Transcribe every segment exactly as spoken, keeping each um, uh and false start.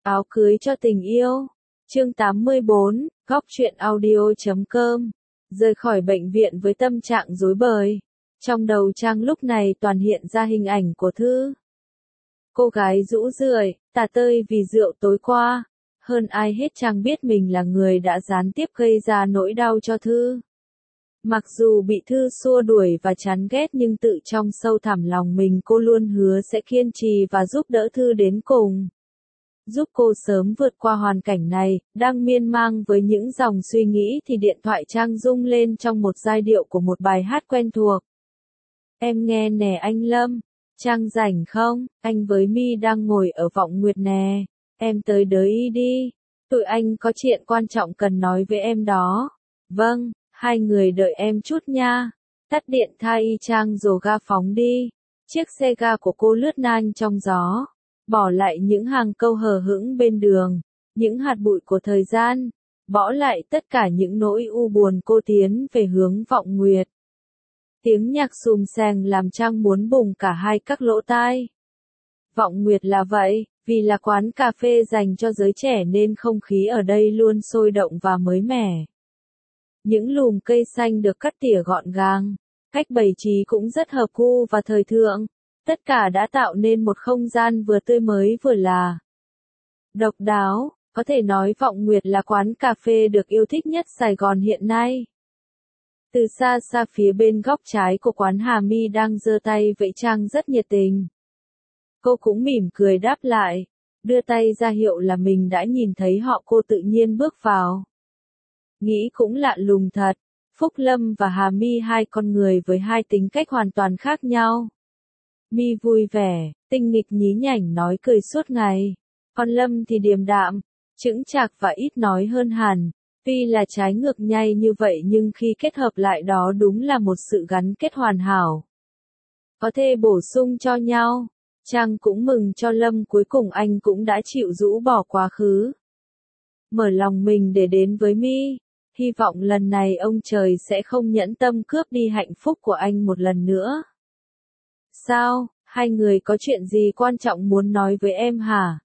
Áo cưới cho tình yêu. Chương tám mươi bốn, góc truyện audio chấm com. Rời khỏi bệnh viện với tâm trạng rối bời. Trong đầu Trang lúc này toàn hiện ra hình ảnh của Thư. Cô gái rũ rượi, tả tơi vì rượu tối qua. Hơn ai hết Trang biết mình là người đã gián tiếp gây ra nỗi đau cho Thư. Mặc dù bị Thư xua đuổi và chán ghét nhưng tự trong sâu thẳm lòng mình cô luôn hứa sẽ kiên trì và giúp đỡ Thư đến cùng. Giúp cô sớm vượt qua hoàn cảnh này. Đang miên man với những dòng suy nghĩ thì điện thoại Trang rung lên trong một giai điệu của một bài hát quen thuộc. Em nghe nè anh Lâm. Trang rảnh không? Anh với My đang ngồi ở Vọng Nguyệt nè. Em tới đới y đi. Tụi anh có chuyện quan trọng cần nói với em đó. Vâng, hai người đợi em chút nha. Tắt điện thay y Trang rồi ga phóng đi. Chiếc xe ga của cô lướt ngang trong gió. Bỏ lại những hàng câu hờ hững bên đường. Những hạt bụi của thời gian. Bỏ lại tất cả những nỗi u buồn cô tiến về hướng Vọng Nguyệt. Tiếng nhạc xùm xèng làm Trang muốn bùng cả hai các lỗ tai. Vọng Nguyệt là vậy, vì là quán cà phê dành cho giới trẻ nên không khí ở đây luôn sôi động và mới mẻ. Những lùm cây xanh được cắt tỉa gọn gàng, cách bày trí cũng rất hợp gu và thời thượng. Tất cả đã tạo nên một không gian vừa tươi mới vừa là độc đáo. Có thể nói Vọng Nguyệt là quán cà phê được yêu thích nhất Sài Gòn hiện nay. Từ xa xa phía bên góc trái của quán Hà My đang giơ tay vẫy Trang rất nhiệt tình. Cô cũng mỉm cười đáp lại, đưa tay ra hiệu là mình đã nhìn thấy họ. Cô tự nhiên bước vào. Nghĩ cũng lạ lùng thật, Phúc Lâm và Hà My hai con người với hai tính cách hoàn toàn khác nhau. My vui vẻ, tinh nghịch nhí nhảnh nói cười suốt ngày. Còn Lâm thì điềm đạm, chững chạc và ít nói hơn hẳn. Tuy là trái ngược nhai như vậy nhưng khi kết hợp lại đó đúng là một sự gắn kết hoàn hảo. Có thể bổ sung cho nhau. Trang cũng mừng cho Lâm, cuối cùng anh cũng đã chịu rũ bỏ quá khứ. Mở lòng mình để đến với My. Hy vọng lần này ông trời sẽ không nhẫn tâm cướp đi hạnh phúc của anh một lần nữa. Sao, hai người có chuyện gì quan trọng muốn nói với em hả?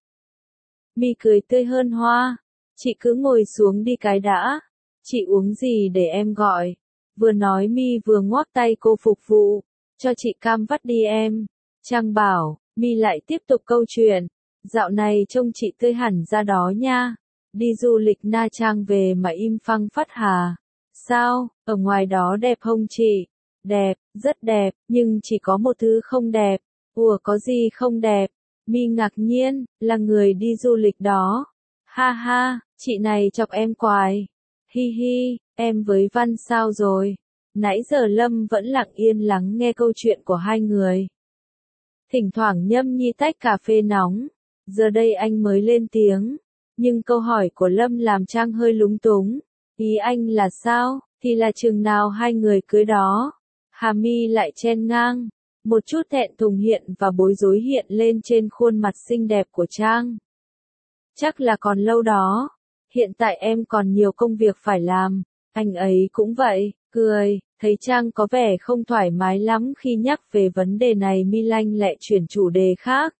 My cười tươi hơn hoa. Chị cứ ngồi xuống đi cái đã. Chị uống gì để em gọi? Vừa nói My vừa ngoắc tay cô phục vụ. Cho chị cam vắt đi em. Trang bảo. My lại tiếp tục câu chuyện. Dạo này trông chị tươi hẳn ra đó nha. Đi du lịch Nha Trang về mà im phăng phắt hà. Sao, ở ngoài đó đẹp không chị? Đẹp, rất đẹp, nhưng chỉ có một thứ không đẹp. Ủa có gì không đẹp? My ngạc nhiên, là người đi du lịch đó. Ha ha, chị này chọc em quài. Hi hi, em với Văn sao rồi? Nãy giờ Lâm vẫn lặng yên lắng nghe câu chuyện của hai người. Thỉnh thoảng nhâm nhi tách cà phê nóng. Giờ đây anh mới lên tiếng. Nhưng câu hỏi của Lâm làm Trang hơi lúng túng. Ý anh là sao? Thì là chừng nào hai người cưới đó? Hà My lại chen ngang. Một chút thẹn thùng hiện và bối rối hiện lên trên khuôn mặt xinh đẹp của Trang. Chắc là còn lâu đó. Hiện tại em còn nhiều công việc phải làm. Anh ấy cũng vậy, cười. Thấy Trang có vẻ không thoải mái lắm khi nhắc về vấn đề này, My lanh lẹ chuyển chủ đề khác.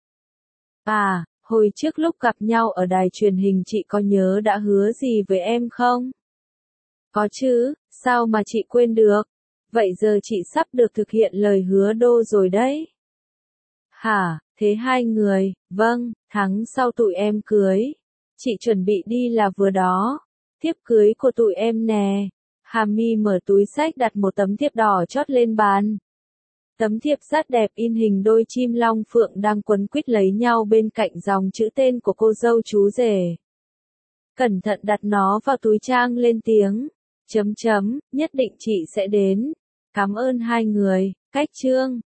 À, hồi trước lúc gặp nhau ở đài truyền hình chị có nhớ đã hứa gì với em không? Có chứ, sao mà chị quên được? Vậy giờ chị sắp được thực hiện lời hứa đô rồi đấy. Hả, thế hai người, vâng, tháng sau tụi em cưới. Chị chuẩn bị đi là vừa đó. Thiếp cưới của tụi em nè. Hà My mở túi xách đặt một tấm thiệp đỏ chót lên bàn. Tấm thiệp rất đẹp in hình đôi chim long phượng đang quấn quýt lấy nhau bên cạnh dòng chữ tên của cô dâu chú rể. Cẩn thận đặt nó vào túi. Trang lên tiếng. Chấm chấm, nhất định chị sẽ đến. Cảm ơn hai người. Cách chương.